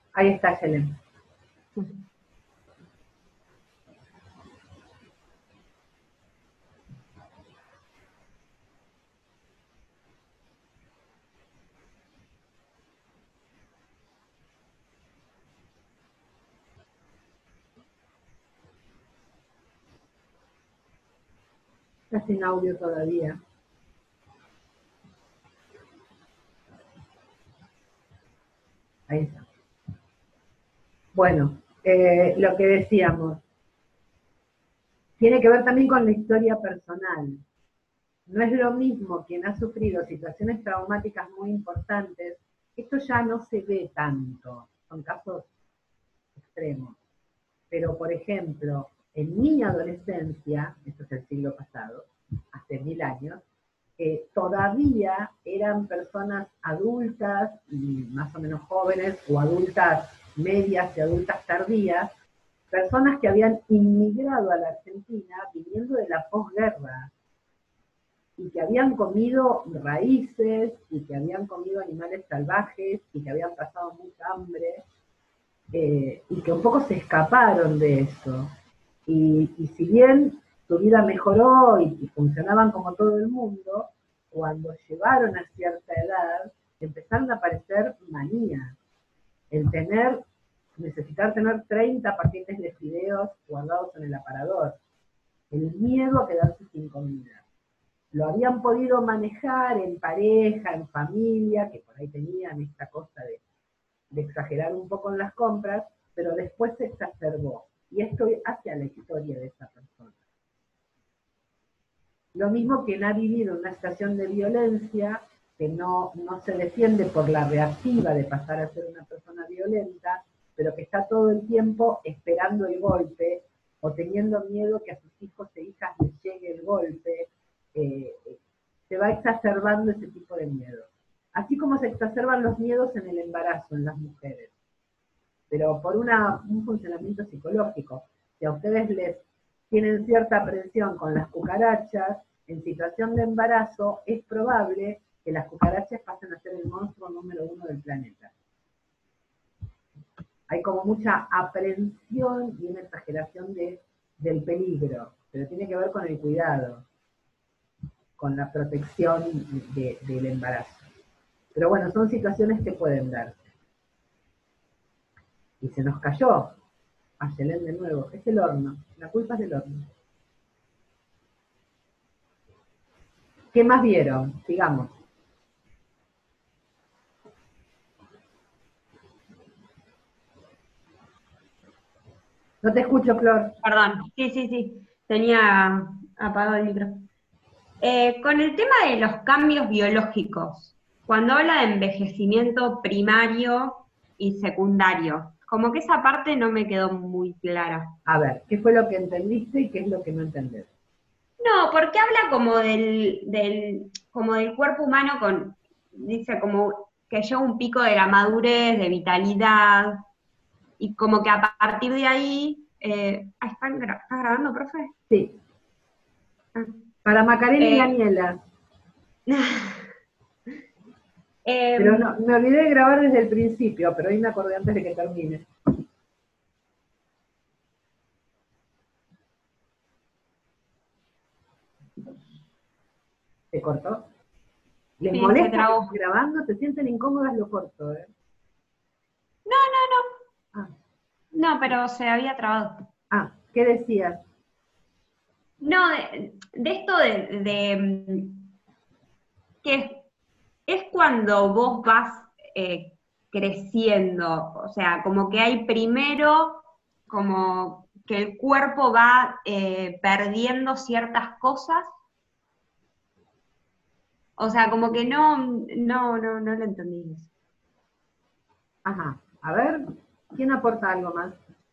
Ahí está, Helen. Está sin audio todavía. Ahí está. Bueno, lo que decíamos, tiene que ver también con la historia personal. No es lo mismo quien ha sufrido situaciones traumáticas muy importantes, esto ya no se ve tanto, son casos extremos. Pero, por ejemplo, en mi adolescencia, esto es el siglo pasado, hace 1000 años, todavía eran personas adultas y más o menos jóvenes, o adultas medias y adultas tardías, personas que habían inmigrado a la Argentina viniendo de la posguerra y que habían comido raíces y que habían comido animales salvajes y que habían pasado mucha hambre, y que un poco se escaparon de eso. Y si bien su vida mejoró y funcionaban como todo el mundo, cuando llegaron a cierta edad empezaron a aparecer manías, el necesitar tener 30 paquetes de fideos guardados en el aparador, el miedo a quedarse sin comida. Lo habían podido manejar en pareja, en familia, que por ahí tenían esta cosa de exagerar un poco en las compras, pero después se exacerbó. Y esto hace a la historia de esa persona. Lo mismo quien ha vivido una situación de violencia, que no se defiende por la reactiva de pasar a ser una persona violenta, pero que está todo el tiempo esperando el golpe o teniendo miedo que a sus hijos e hijas les llegue el golpe, eh, se va exacerbando ese tipo de miedo. Así como se exacerban los miedos en el embarazo en las mujeres, pero por un funcionamiento psicológico. Si a ustedes les tienen cierta aprensión con las cucarachas, en situación de embarazo es probable que las cucarachas pasen a ser el monstruo número 1 del planeta. Hay como mucha aprensión y una exageración del peligro, pero tiene que ver con el cuidado, con la protección del embarazo. Pero bueno, son situaciones que pueden darse. Y se nos cayó a Yelén de nuevo. Es el horno, la culpa es del horno. ¿Qué más vieron? Sigamos. No te escucho, Flor. Perdón, sí, sí, sí, tenía apagado el micro. Con el tema de los cambios biológicos, cuando habla de envejecimiento primario y secundario, como que esa parte no me quedó muy clara. A ver, ¿qué fue lo que entendiste y qué es lo que no entendés? No, porque habla como como del cuerpo humano dice como que llega un pico de la madurez, de vitalidad, y como que a partir de ahí, ¿está grabando, profe? Sí, Ah. para Macarena y Eh, Daniela. Pero em, no, me olvidé de grabar desde el principio, pero hoy me acordé antes de que termine. ¿Se cortó? ¿Les sí, se molesta que trabó. esté grabando? ¿Se sienten incómodas? Lo corto, ¿eh? No, no, Ah, no, no, pero se había trabado. ¿qué decías? No, de esto que es cuando vos vas creciendo, o sea, como que hay primero, como que el cuerpo va perdiendo ciertas cosas, o sea, como que no lo entendí eso. Ajá, a ver, ¿quién aporta algo más?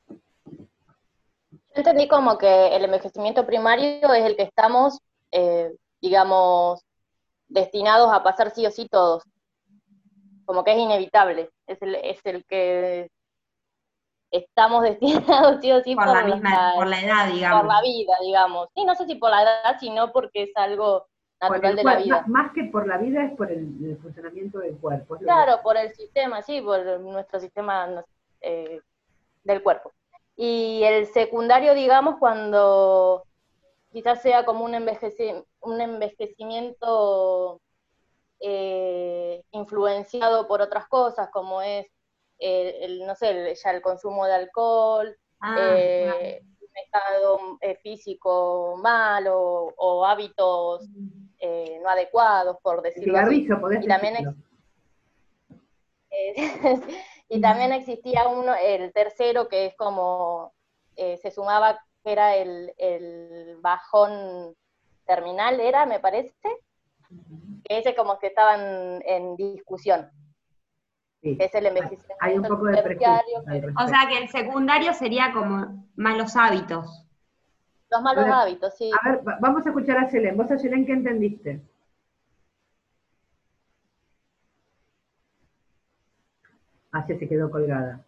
Yo entendí como que el envejecimiento primario es el que estamos, digamos, destinados a pasar sí o sí todos, como que es inevitable, es el que estamos destinados sí o sí Por la misma, por la edad, por digamos. la vida, digamos. Y no sé si por la edad, sino porque es algo Por natural el de la cuerpo, vida. más que por la vida es por el funcionamiento del cuerpo. Es lo que... Claro, por el sistema, sí, por nuestro sistema del cuerpo. Y el secundario, digamos, cuando quizás sea como un envejecimiento influenciado por otras cosas, como es, no sé, ya el consumo de alcohol, Claro. un estado físico malo o hábitos no adecuados, por El decirlo así. cigarrillo, podés Y también, decirlo. y también existía el tercero, que es como, se sumaba, que era el bajón terminal, era, me parece, que ese como que estaban en discusión, Sí. que es el Hay un envejecimiento poco de terciario, prejuicios al O respecto. sea que el secundario sería como malos hábitos. los malos Ahora, hábitos, sí. a ver, vamos a escuchar a Selén. ¿Vos a Selén qué entendiste? Así se quedó colgada.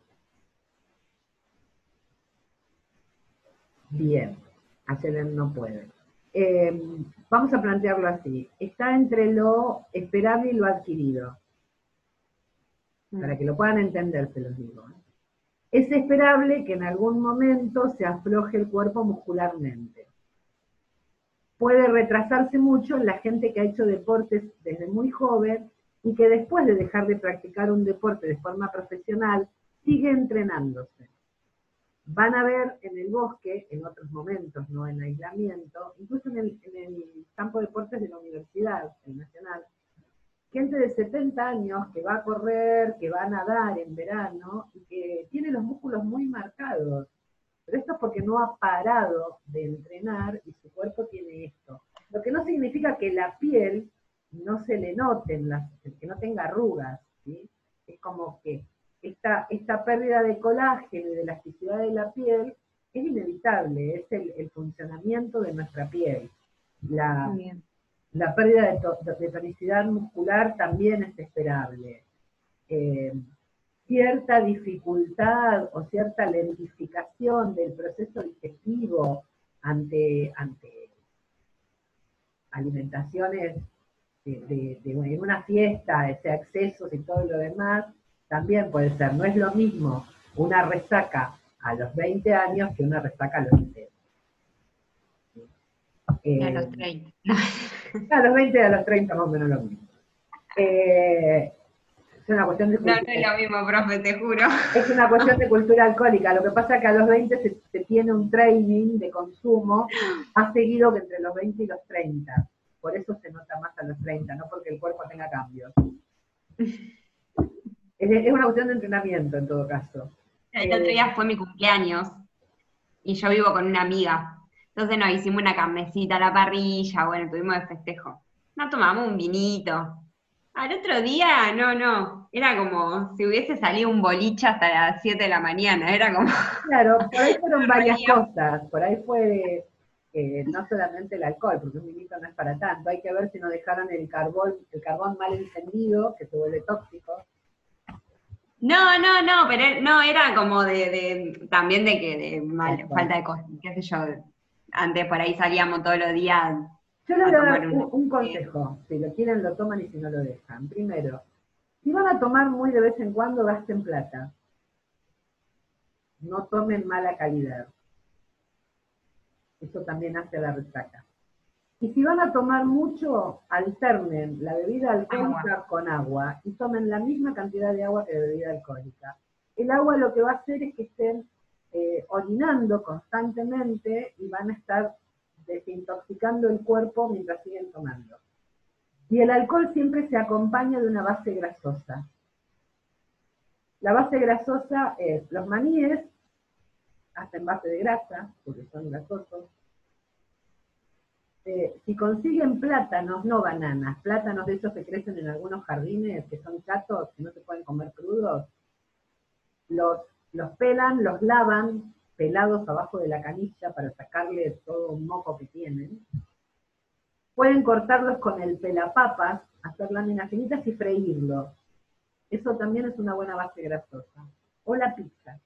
Bien, a Selén no puede. Vamos a plantearlo así. Está entre lo esperable y lo adquirido. Para que lo puedan entender, se los digo. Es esperable que en algún momento se afloje el cuerpo muscularmente. Puede retrasarse mucho en la gente que ha hecho deportes desde muy joven y que después de dejar de practicar un deporte de forma profesional, sigue entrenándose. Van a ver en el bosque, en otros momentos, no en aislamiento, incluso en el campo de deportes de la universidad, el nacional, gente de 70 años que va a correr, que va a nadar en verano y que tiene los músculos muy marcados. Pero esto es porque no ha parado de entrenar y su cuerpo tiene esto. Lo que no significa que la piel no se le noten, que no tenga arrugas, ¿sí? Es como que esta pérdida de colágeno y de elasticidad de la piel es inevitable, es el funcionamiento de nuestra piel. La, Muy bien. la pérdida de tonicidad muscular también es esperable. Eh, Cierta dificultad o cierta lentificación del proceso digestivo ante alimentaciones en una fiesta, ese excesos y todo lo demás, también puede ser. No es lo mismo una resaca a los 20 años que una resaca a los 70. Y a los Eh, 30. a los 20 y a los 30 más o menos lo mismo. Es una cuestión de No, no cultura. es lo mismo, profe, te juro. Es una cuestión de cultura alcohólica. Lo que pasa es que a los 20 se tiene un training de consumo más seguido que entre los 20 y los 30. Por eso se nota más a los 30, no porque el cuerpo tenga cambios. Es una cuestión de entrenamiento en todo caso. El otro día fue mi cumpleaños y yo vivo con una amiga. Entonces nos hicimos una carnecita a la parrilla, bueno, tuvimos de festejo. Nos tomamos un vinito. Al otro día, no. Era como si hubiese salido un boliche hasta las 7 de la mañana. Era como, Claro, por ahí fueron no varias rendía. cosas. Por ahí fue no solamente el alcohol, porque un vinito no es para tanto. Hay que ver si no dejaron el carbón mal encendido, que se vuelve tóxico. No, pero no, era como también de que Eso. falta de qué sé yo. Antes por ahí salíamos todos los días Yo les voy a a tomar dar una. un consejo. Si lo quieren, lo toman y si no, lo dejan. Primero, si van a tomar muy de vez en cuando, gasten plata. No tomen mala calidad. Eso también hace la resaca. Y si van a tomar mucho, alternen la bebida Agua. alcohólica con agua y tomen la misma cantidad de agua que de bebida alcohólica. El agua lo que va a hacer es que estén orinando constantemente y van a estar desintoxicando el cuerpo mientras siguen tomando. Y el alcohol siempre se acompaña de una base grasosa. La base grasosa es los maníes, hasta en base de grasa, porque son grasosos. Si consiguen plátanos, no bananas, plátanos de esos que crecen en algunos jardines, que son chatos, que no se pueden comer crudos, los, los pelan, los lavan, pelados abajo de la canilla para sacarle todo un moco que tienen. Pueden cortarlos con el pelapapas, hacer láminas finitas y freírlos. Eso también es una buena base grasosa. O la pizza.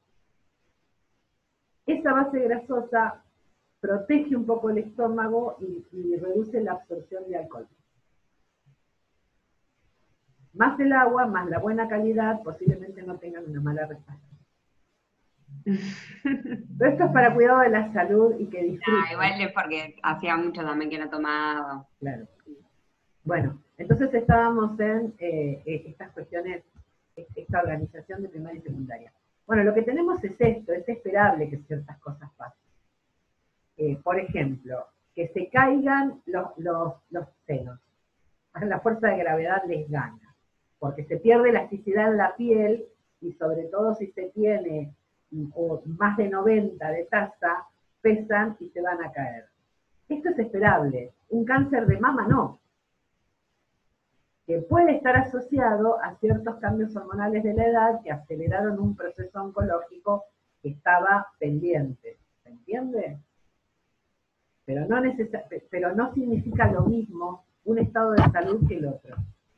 Esa base grasosa protege un poco el estómago y reduce la absorción de alcohol. Más el agua, más la buena calidad, posiblemente no tengan una mala resaca. Pero esto es para cuidado de la salud y que disfruten. Igual es porque hacía mucho también que no tomaba. Claro. Bueno, entonces estábamos en estas cuestiones, esta organización de primaria y secundaria. Bueno, lo que tenemos es esto, es esperable que ciertas cosas pasen. Por ejemplo, que se caigan los senos. La fuerza de gravedad les gana, porque se pierde elasticidad en la piel y sobre todo si se tiene más de 90 de tasa, pesan y se van a caer. Esto es esperable. Un cáncer de mama no, que puede estar asociado a ciertos cambios hormonales de la edad que aceleraron un proceso oncológico que estaba pendiente. ¿Se entiende? Pero no significa lo mismo un estado de salud que el otro.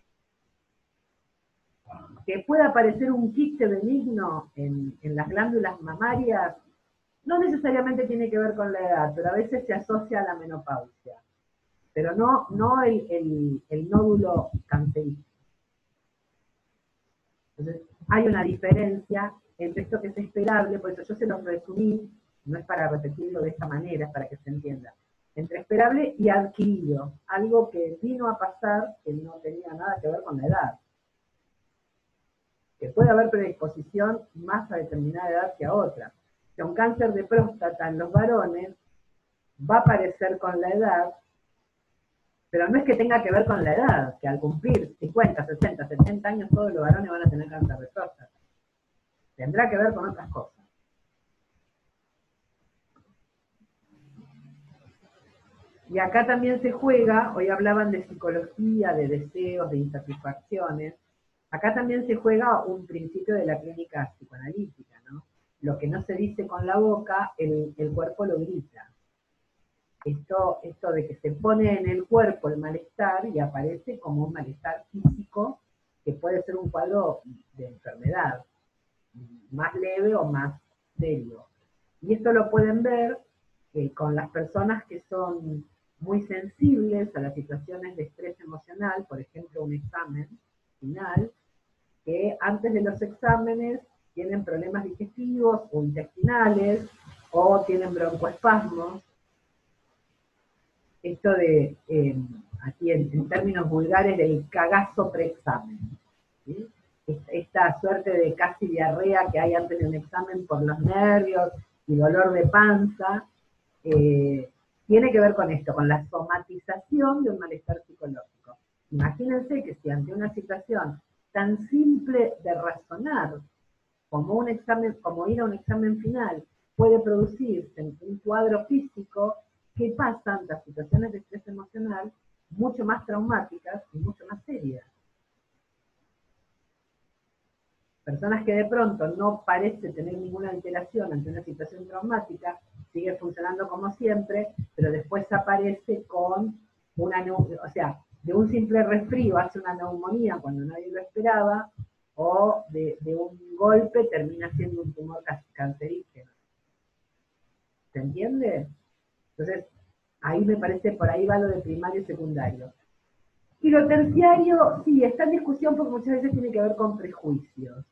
Que pueda aparecer un quiste benigno en las glándulas mamarias no necesariamente tiene que ver con la edad, pero a veces se asocia a la menopausia. Pero no el nódulo cancerígeno. Entonces, hay una diferencia entre esto que es esperable, por eso yo se los resumí, no es para repetirlo de esta manera, es para que se entienda, entre esperable y adquirido, algo que vino a pasar que no tenía nada que ver con la edad. Que puede haber predisposición más a determinada edad que a otra. Que un cáncer de próstata en los varones va a aparecer con la edad, pero no es que tenga que ver con la edad, que al cumplir 50, 60, 70 años todos los varones van a tener cáncer de próstata. Tendrá que ver con otras cosas. Y acá también se juega, hoy hablaban de psicología, de deseos, de insatisfacciones, acá también se juega un principio de la clínica psicoanalítica, ¿no? Lo que no se dice con la boca, el cuerpo lo grita. Esto de que se pone en el cuerpo el malestar y aparece como un malestar físico que puede ser un cuadro de enfermedad, más leve o más serio. Y esto lo pueden ver con las personas que son muy sensibles a las situaciones de estrés emocional, por ejemplo, un examen final, que antes de los exámenes tienen problemas digestivos o intestinales o tienen broncoespasmos. Esto de, aquí en términos vulgares, del cagazo preexamen. ¿Sí? Esta suerte de casi diarrea que hay antes de un examen por los nervios y dolor de panza, tiene que ver con esto, con la somatización de un malestar psicológico. Imagínense que si ante una situación tan simple de razonar como un examen, como ir a un examen final, puede producirse un cuadro físico, ¿qué pasa ante las situaciones de estrés emocional mucho más traumáticas y mucho más serias? Personas que de pronto no parece tener ninguna alteración ante una situación traumática, sigue funcionando como siempre, pero después aparece con una, o sea, de un simple resfrío hace una neumonía cuando nadie lo esperaba, o de un golpe termina siendo un tumor cancerígeno. ¿Se entiende? Entonces, ahí me parece, por ahí va lo de primario y secundario. Y lo terciario, sí, está en discusión porque muchas veces tiene que ver con prejuicios.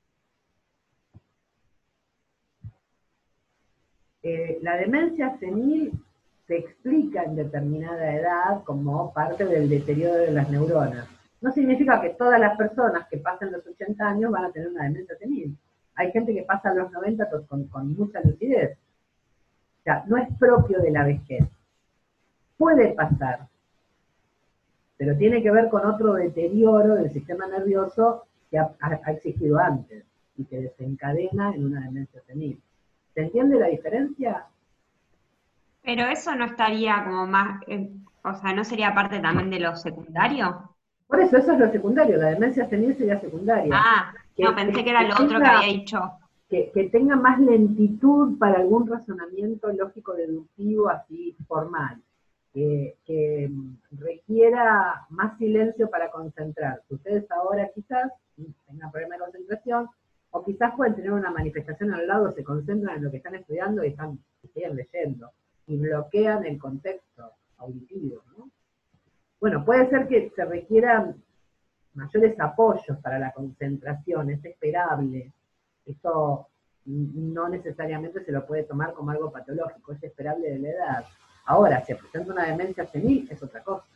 La demencia senil se explica en determinada edad como parte del deterioro de las neuronas. No significa que todas las personas que pasen los 80 años van a tener una demencia senil. Hay gente que pasa a los 90 con mucha lucidez. O sea, no es propio de la vejez. Puede pasar, pero tiene que ver con otro deterioro del sistema nervioso que ha existido antes y que desencadena en una demencia senil. ¿Se entiende la diferencia? Pero eso no estaría como más, o sea, ¿no sería parte también de lo secundario? Por eso es lo secundario, la demencia senil sería secundaria. Ah, no, pensé que era lo otro que había dicho. Que tenga más lentitud para algún razonamiento lógico-deductivo así formal, que requiera más silencio para concentrarse. Ustedes ahora quizás tengan problemas de concentración, o quizás pueden tener una manifestación al lado, se concentran en lo que están estudiando y siguen leyendo, y bloquean el contexto auditivo, ¿no? Bueno, puede ser que se requieran mayores apoyos para la concentración, es esperable. Esto no necesariamente se lo puede tomar como algo patológico, es esperable de la edad. Ahora, si presenta una demencia senil, es otra cosa.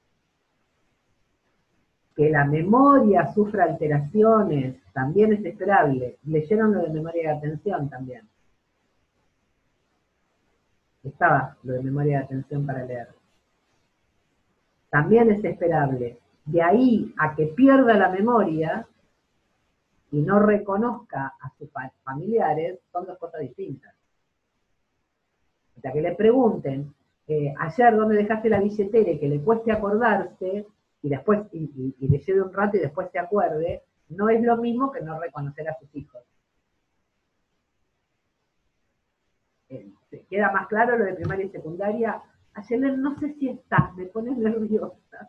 Que la memoria sufra alteraciones, también es esperable. Leyeron lo de memoria de atención también. Estaba lo de memoria de atención para leer. También es esperable. De ahí a que pierda la memoria y no reconozca a sus familiares, son dos cosas distintas. O sea, que le pregunten, ayer dónde dejaste la billetera y que le cueste acordarse, y después, y le lleve un rato y después se acuerde, no es lo mismo que no reconocer a sus hijos. ¿Se queda más claro lo de primaria y secundaria? Ayer no sé si estás, me pones nerviosa.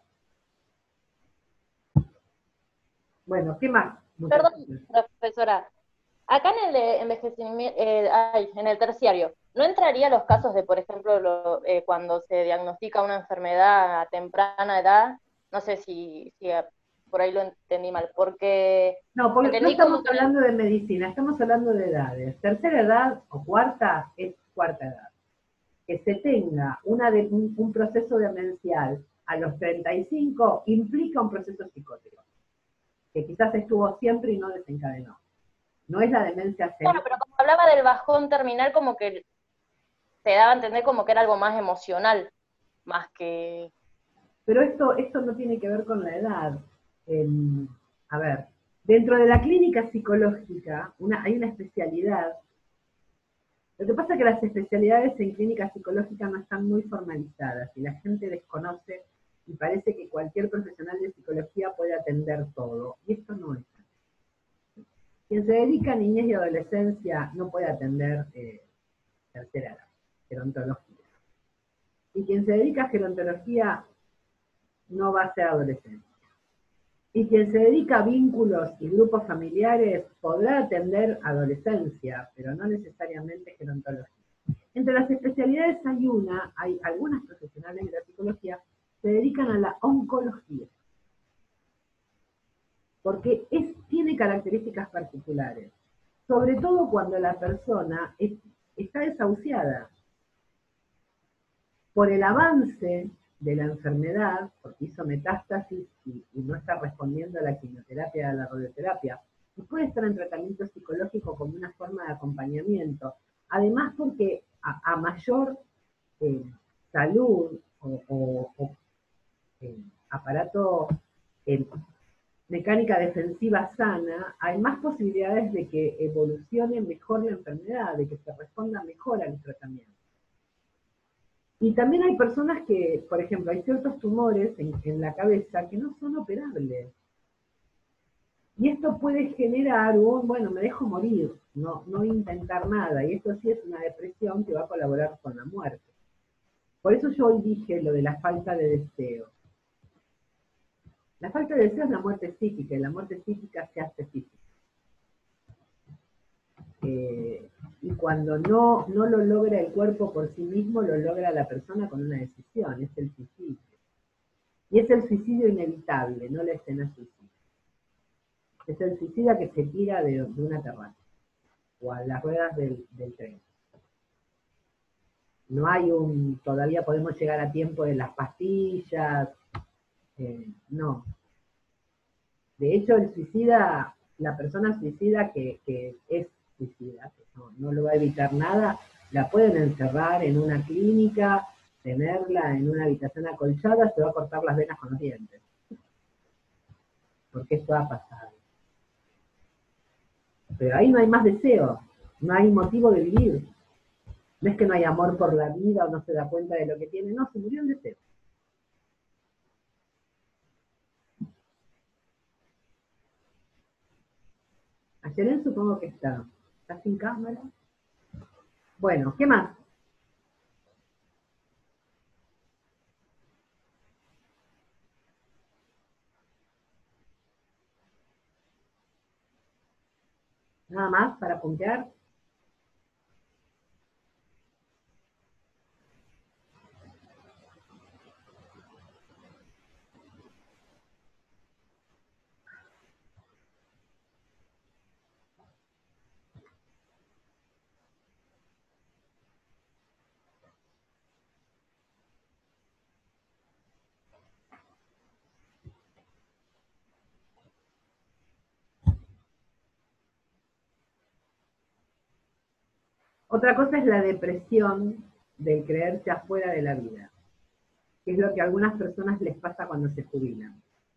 Bueno, ¿qué más? Perdón, profesora. Acá en el envejecimiento, en el terciario, ¿no entraría los casos de, por ejemplo, cuando se diagnostica una enfermedad a temprana edad? No sé si por ahí lo entendí mal, porque no, porque no entendí estamos como que... hablando de medicina, estamos hablando de edades. Tercera edad o cuarta es cuarta edad. Que se tenga un proceso demencial a los 35 implica un proceso psicótico, que quizás estuvo siempre y no desencadenó. No es la demencia Claro, senil. pero como hablaba del bajón terminal, como que se daba a entender como que era algo más emocional, más que... Pero esto no tiene que ver con la edad. A ver, dentro de la clínica psicológica hay una especialidad. Lo que pasa es que las especialidades en clínica psicológica no están muy formalizadas y la gente desconoce y parece que cualquier profesional de psicología puede atender todo. Y esto no es así. Quien se dedica a niñez y adolescencia no puede atender tercera edad, gerontología. Y quien se dedica a gerontología no va a ser adolescente. Y quien se dedica a vínculos y grupos familiares podrá atender adolescencia, pero no necesariamente gerontología. Entre las especialidades hay algunas profesionales de la psicología se dedican a la oncología, porque tiene características particulares, sobre todo cuando la persona está desahuciada por el avance de la enfermedad, porque hizo metástasis y no está respondiendo a la quimioterapia, a la radioterapia, y puede estar en tratamiento psicológico como una forma de acompañamiento. Además, porque a mayor salud o aparato mecánica defensiva sana, hay más posibilidades de que evolucione mejor la enfermedad, de que se responda mejor al tratamiento. Y también hay personas que, por ejemplo, hay ciertos tumores en la cabeza que no son operables. Y esto puede generar bueno, me dejo morir, no intentar nada. Y esto sí es una depresión que va a colaborar con la muerte. Por eso yo hoy dije lo de la falta de deseo. La falta de deseo es la muerte psíquica, y la muerte psíquica se hace física. Y cuando no lo logra el cuerpo por sí mismo, lo logra la persona con una decisión, es el suicidio. Y es el suicidio inevitable, no la escena suicida. Es el suicida que se tira de una terraza o a las ruedas del tren. No hay todavía podemos llegar a tiempo de las pastillas, no. De hecho, el suicida, la persona suicida que es suicida, que no lo va a evitar nada, la pueden encerrar en una clínica, tenerla en una habitación acolchada, se va a cortar las venas con los dientes. Porque esto ha pasado. Pero ahí no hay más deseo, no hay motivo de vivir. No es que no hay amor por la vida o no se da cuenta de lo que tiene, no, se murió el deseo. Ayelen supongo que está sin cámara. Bueno, ¿qué más? Nada más para puntear. Otra cosa es la depresión del creerse afuera de la vida, que es lo que a algunas personas les pasa cuando se jubilan.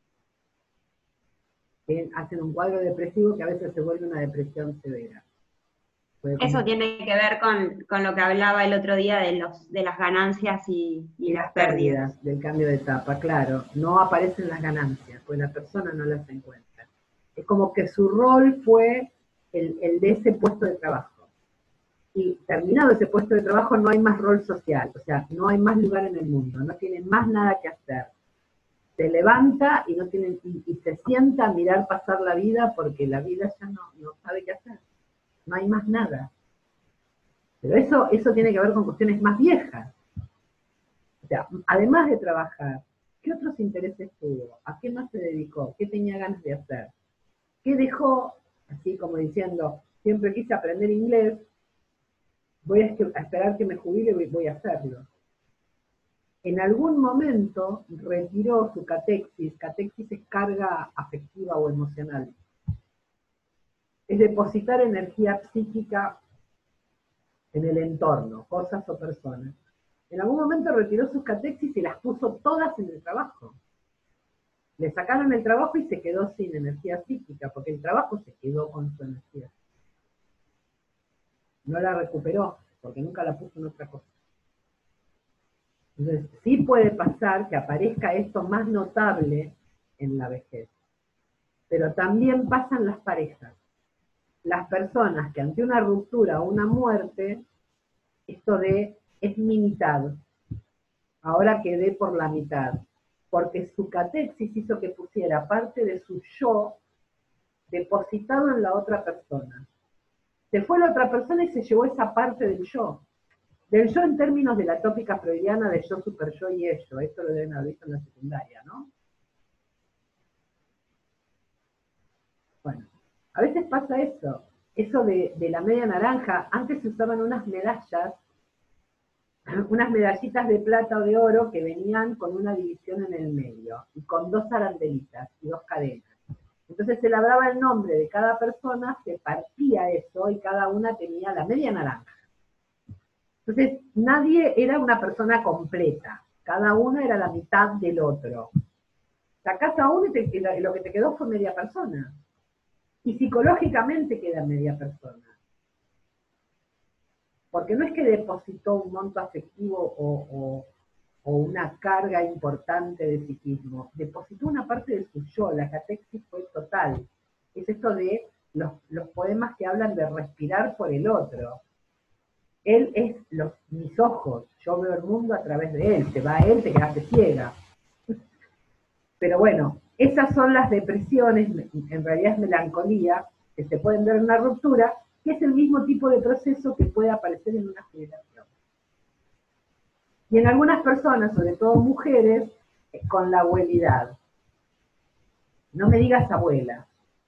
Que hacen un cuadro depresivo que a veces se vuelve una depresión severa. Eso tiene que ver con lo que hablaba el otro día de las ganancias y las pérdidas. Del cambio de etapa, claro. No aparecen las ganancias, pues la persona no las encuentra. Es como que su rol fue el de ese puesto de trabajo. Y terminado ese puesto de trabajo no hay más rol social, o sea, no hay más lugar en el mundo, no tienen más nada que hacer. Se levanta y no tienen, y se sienta a mirar pasar la vida porque la vida ya no sabe qué hacer. No hay más nada. Pero eso tiene que ver con cuestiones más viejas. O sea, además de trabajar, ¿qué otros intereses tuvo? ¿A qué más se dedicó? ¿Qué tenía ganas de hacer? ¿Qué dejó? Así como diciendo, siempre quise aprender inglés, voy a esperar que me jubile y voy a hacerlo. En algún momento retiró su catexis. Catexis es carga afectiva o emocional. Es depositar energía psíquica en el entorno, cosas o personas. En algún momento retiró sus catexis y las puso todas en el trabajo. Le sacaron el trabajo y se quedó sin energía psíquica, porque el trabajo se quedó con su energía. No la recuperó, porque nunca la puso en otra cosa. Entonces, sí puede pasar que aparezca esto más notable en la vejez. Pero también pasan las parejas. Las personas que ante una ruptura o una muerte, esto de es mi mitad, ahora quedé por la mitad, porque su catexis hizo que pusiera parte de su yo depositado en la otra persona. Se fue la otra persona y se llevó esa parte del yo. Del yo en términos de la tópica freudiana de yo, super yo y ello. Esto lo deben haber visto en la secundaria, ¿no? Bueno, a veces pasa eso. Eso de la media naranja. Antes se usaban unas medallas, unas medallitas de plata o de oro que venían con una división en el medio y con 2 arandelitas y 2 cadenas. Entonces se labraba el nombre de cada persona, se partía eso y cada una tenía la media naranja. Entonces nadie era una persona completa, cada uno era la mitad del otro. Sacás a uno y lo que te quedó fue media persona. Y psicológicamente queda media persona. Porque no es que depositó un monto afectivo o una carga importante de psiquismo, depositó una parte de su yo, la catexis fue total. Es esto de los poemas que hablan de respirar por el otro. Él es mis ojos, yo veo el mundo a través de él, te va a él, te quedaste ciega. Pero bueno, esas son las depresiones, en realidad es melancolía, que se pueden ver en una ruptura, que es el mismo tipo de proceso que puede aparecer en una jubilación. Y en algunas personas, sobre todo mujeres, con la abuelidad. No me digas abuela.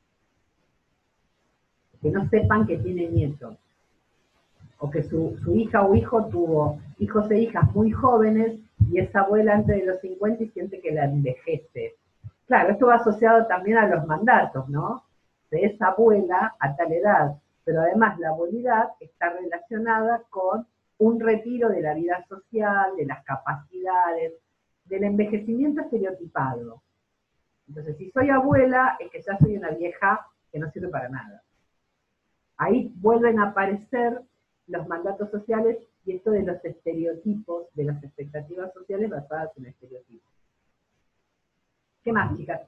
Que no sepan que tiene nietos. O que su hija o hijo tuvo hijos e hijas muy jóvenes y es abuela antes de los 50 y siente que la envejece. Claro, esto va asociado también a los mandatos, ¿no? De esa abuela a tal edad. Pero además la abuelidad está relacionada con un retiro de la vida social, de las capacidades, del envejecimiento estereotipado. Entonces, si soy abuela, es que ya soy una vieja que no sirve para nada. Ahí vuelven a aparecer los mandatos sociales y esto de los estereotipos, de las expectativas sociales basadas en estereotipos. ¿Qué más, chicas?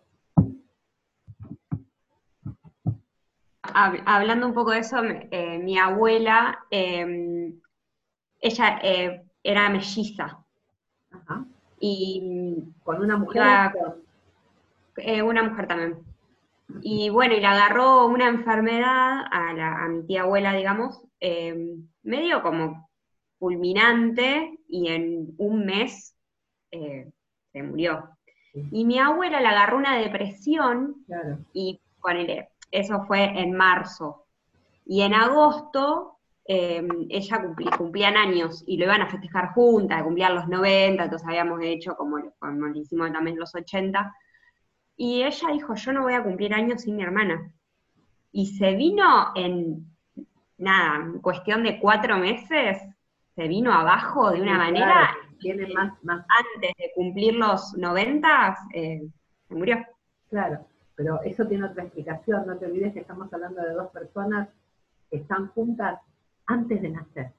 Hablando un poco de eso, mi abuela, ella era melliza. Ajá. Y ¿Con una mujer? Una mujer también. Y bueno, y le agarró una enfermedad a mi tía abuela, digamos, medio como fulminante, y en un mes se murió. Y mi abuela le agarró una depresión, claro. Y eso fue en marzo. Y en agosto ella cumplían años y lo iban a festejar juntas, cumplían los 90, entonces habíamos hecho como lo hicimos también los 80. Y ella dijo, yo no voy a cumplir años sin mi hermana. Y se vino nada, en cuestión de 4 meses, se vino abajo de una Sí, manera, claro, y tiene más, antes de cumplir los 90, se murió. claro, pero eso tiene otra explicación, no te olvides que estamos hablando de dos personas que están juntas antes de nacer.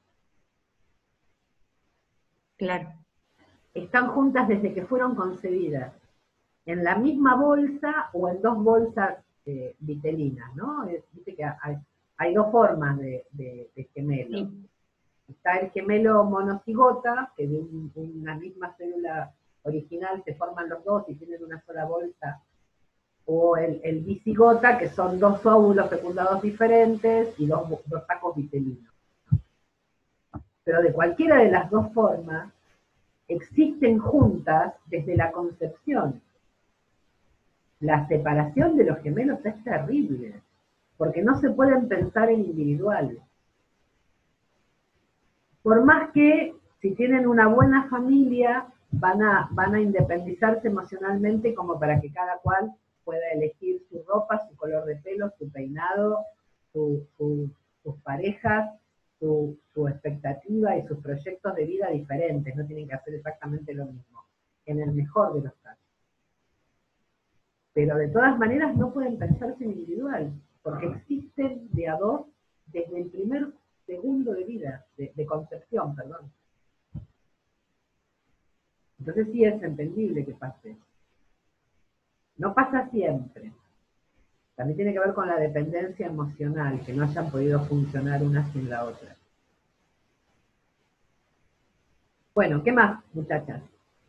Claro. Están juntas desde que fueron concebidas, en la misma bolsa o en dos bolsas vitelinas, ¿no? Dice que hay dos formas de gemelo. Sí. Está el gemelo monocigota, que de una misma célula original se forman los dos y tienen una sola bolsa, o el bicigota, que son dos óvulos fecundados diferentes y dos sacos vitelinos. Pero de cualquiera de las dos formas, existen juntas desde la concepción. La separación de los gemelos es terrible, porque no se pueden pensar en individual. Por más que si tienen una buena familia, van a independizarse emocionalmente como para que cada cual pueda elegir su ropa, su color de pelo, su peinado, sus parejas, su expectativa y sus proyectos de vida diferentes. No tienen que hacer exactamente lo mismo, en el mejor de los casos. Pero de todas maneras no pueden pensarse en individual, porque existen de a dos desde el primer segundo de vida, de concepción, perdón. Entonces sí es entendible que pase. No pasa siempre. También tiene que ver con la dependencia emocional, que no hayan podido funcionar una sin la otra. Bueno, ¿qué más, muchachas?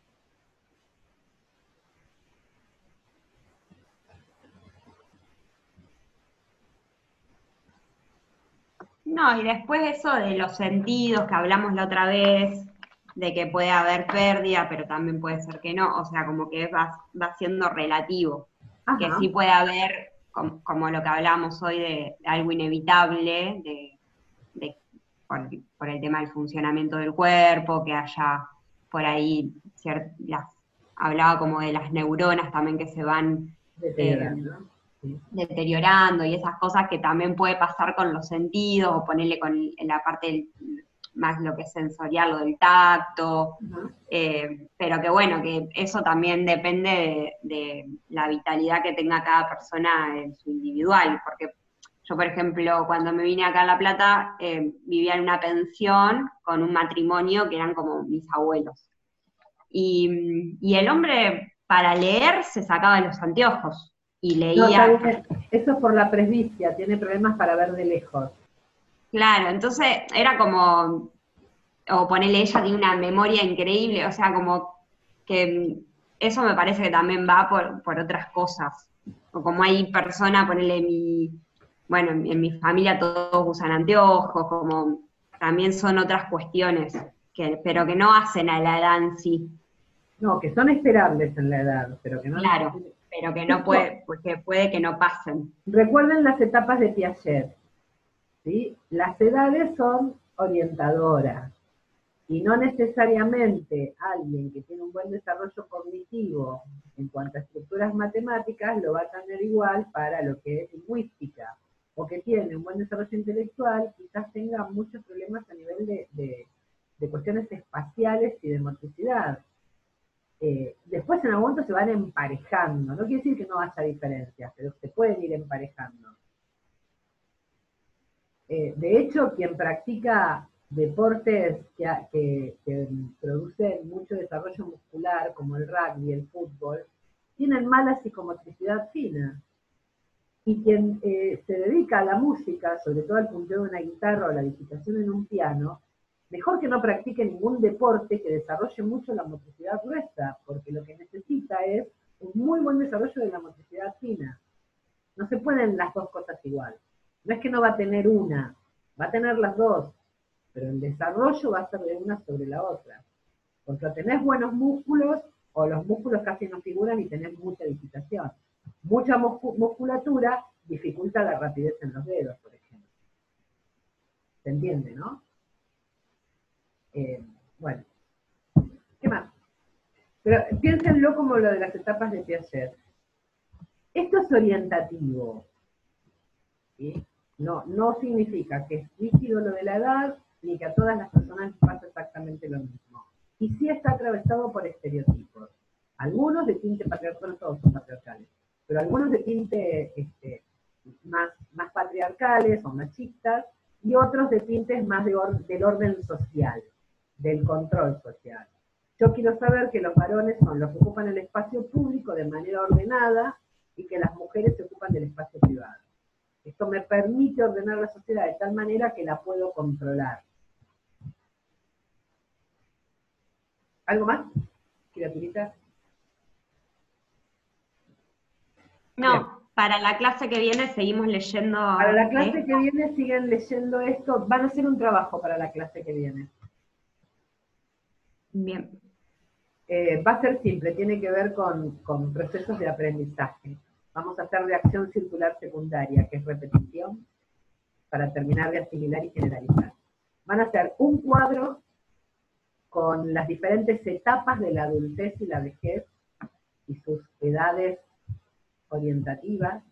No, y después eso de los sentidos que hablamos la otra vez, de que puede haber pérdida, pero también puede ser que no, o sea, como que va siendo relativo, que Ajá. sí puede haber, como lo que hablábamos hoy, de algo inevitable, por el tema del funcionamiento del cuerpo, que haya por ahí, hablaba como de las neuronas también que se van Deteriorando. Sí. deteriorando y esas cosas que también puede pasar con los sentidos, o ponerle en la parte más lo que es sensorial, lo del tacto, pero que bueno, que eso también depende de la vitalidad que tenga cada persona en su individual, porque yo, por ejemplo, cuando me vine acá a La Plata, vivía en una pensión con un matrimonio que eran como mis abuelos. Y el hombre, para leer, se sacaba los anteojos y No, está leía. bien. Eso es por la presbicia, tiene problemas para ver de lejos. Claro, entonces era como, o ponerle, ella tiene una memoria increíble, o sea, como que eso me parece que también va por otras cosas. O como hay personas, ponerle bueno, en mi familia todos usan anteojos, como también son otras cuestiones, pero que no hacen a la edad en sí. No, que son esperables en la edad, pero que no Claro, necesitan. pero que no puede, porque puede que no pasen. Recuerden las etapas de Piaget, ¿sí? Las edades son orientadoras y no necesariamente alguien que tiene un buen desarrollo cognitivo en cuanto a estructuras matemáticas lo va a tener igual para lo que es lingüística, o que tiene un buen desarrollo intelectual quizás tenga muchos problemas a nivel de cuestiones espaciales y de motricidad. Después en algún momento se van emparejando, no quiere decir que no haya diferencias, pero se pueden ir emparejando. De hecho, quien practica deportes que producen mucho desarrollo muscular, como el rugby, el fútbol, tienen mala psicomotricidad fina. Y quien se dedica a la música, sobre todo al punteo de una guitarra o a la digitación en un piano, mejor que no practique ningún deporte que desarrolle mucho la motricidad gruesa, porque lo que necesita es un muy buen desarrollo de la motricidad fina. No se pueden las dos cosas igual. No es que no va a tener una, va a tener las dos, pero el desarrollo va a ser de una sobre la otra. Porque o tenés buenos músculos, o los músculos casi no figuran y tenés mucha digitación. Mucha musculatura dificulta la rapidez en los dedos, por ejemplo. ¿Se entiende, no? Bueno, ¿qué más? Pero piénsenlo como lo de las etapas de Piaget. Esto es orientativo, ¿sí? No significa que es rígido lo de la edad, ni que a todas las personas les pasa exactamente lo mismo. Y sí está atravesado por estereotipos. Algunos de tinte patriarcal, no todos son patriarcales, pero algunos de tinte más patriarcales o machistas, y otros de tintes más del orden social, del control social. Yo quiero saber que los varones son los que ocupan el espacio público de manera ordenada y que las mujeres se ocupan del espacio privado. Esto me permite ordenar la sociedad de tal manera que la puedo controlar. ¿Algo más, criaturita? No, Bien. para la clase que viene seguimos leyendo. Para la clase que viene siguen leyendo esto. Van a hacer un trabajo para la clase que viene. Bien. Va a ser simple, tiene que ver con procesos de aprendizaje. Vamos a hacer reacción circular secundaria, que es repetición, para terminar de asimilar y generalizar. Van a hacer un cuadro con las diferentes etapas de la adultez y la vejez y sus edades orientativas.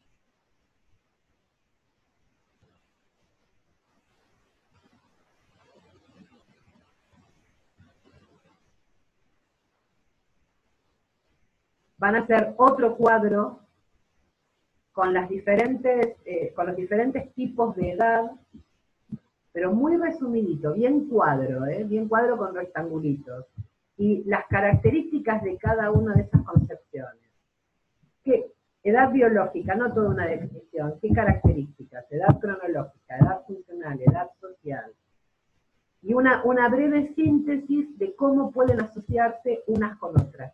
Van a hacer otro cuadro con los diferentes tipos de edad, pero muy resumidito, bien cuadro con rectangulitos, y las características de cada una de esas concepciones. ¿Qué? Edad biológica, no toda una definición, ¿qué características? Edad cronológica, edad funcional, edad social. Y una breve síntesis de cómo pueden asociarse unas con otras.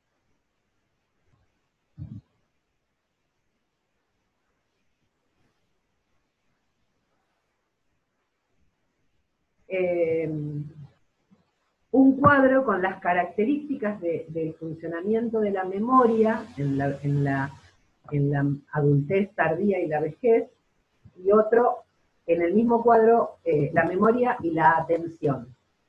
Un cuadro con las características del funcionamiento de la memoria en la adultez tardía y la vejez, y otro en el mismo cuadro, la memoria y la atención.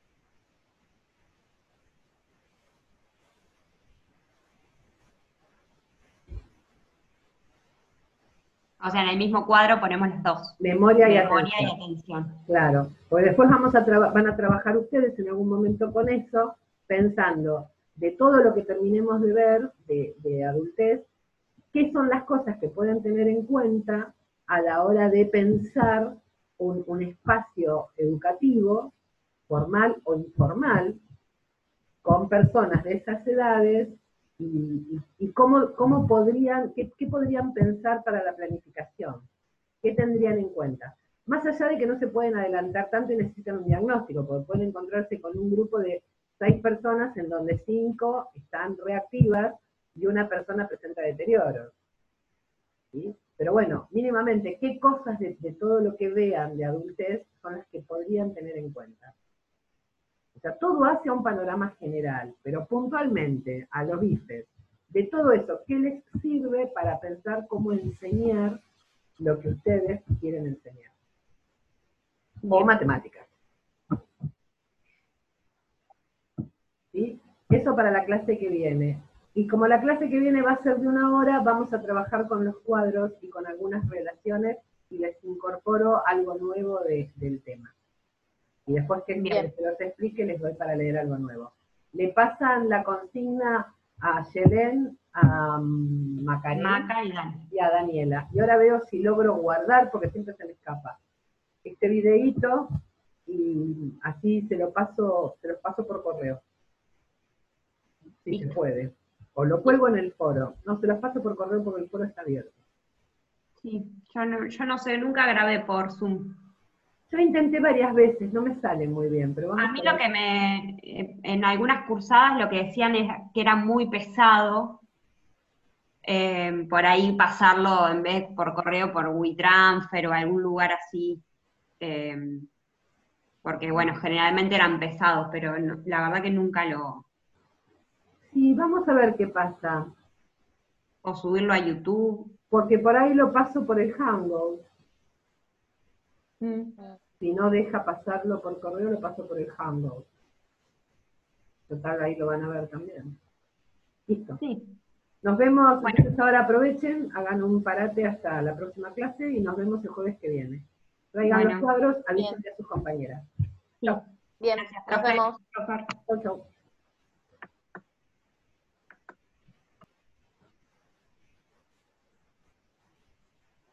O sea, en el mismo cuadro ponemos las dos. Memoria y atención. Claro, porque después van a trabajar ustedes en algún momento con eso, pensando de todo lo que terminemos de ver de adultez, qué son las cosas que pueden tener en cuenta a la hora de pensar un espacio educativo, formal o informal, con personas de esas edades, y cómo podrían, qué podrían pensar para la planificación, qué tendrían en cuenta. Más allá de que no se pueden adelantar tanto y necesitan un diagnóstico, porque pueden encontrarse con un grupo de 6 personas en donde 5 están reactivas y una persona presenta deterioro. ¿Sí? Pero bueno, mínimamente, ¿qué cosas de todo lo que vean de adultez son las que podrían tener en cuenta? O sea, todo hacia un panorama general, pero puntualmente a los bifes, de todo eso, ¿qué les sirve para pensar cómo enseñar lo que ustedes quieren enseñar? O matemáticas. ¿Sí? Eso para la clase que viene. Y como la clase que viene va a ser de 1 hora, vamos a trabajar con los cuadros y con algunas relaciones, y les incorporo algo nuevo del tema. Y después que se los explique, les doy para leer algo nuevo. Le pasan la consigna a Yelén, a Macarena y a Daniela. Y ahora veo si logro guardar, porque siempre se me escapa, este videíto, y así se los paso por correo. Si se puede. O lo cuelgo en el foro. No, se los paso por correo porque el foro está abierto. Sí, yo no sé, nunca grabé por Zoom. Yo intenté varias veces, no me sale muy bien, pero vamos a mí lo que en algunas cursadas lo que decían es que era muy pesado, por ahí pasarlo en vez por correo, por WeTransfer o algún lugar así, porque bueno, generalmente eran pesados, pero no, la verdad que nunca lo... Sí, vamos a ver qué pasa. O subirlo a YouTube. Porque por ahí lo paso por el Hangout. Si no deja pasarlo por correo, lo paso por el Hangout. Total, ahí lo van a ver también. Listo. Sí. Nos vemos, Bueno. entonces ahora aprovechen, hagan un parate hasta la próxima clase y nos vemos el jueves que viene. Traigan los Bueno, cuadros, Bien, avísenle a sus compañeras. sí. Chao, bien, Gracias, nos profe. vemos. Profe. chau, chau.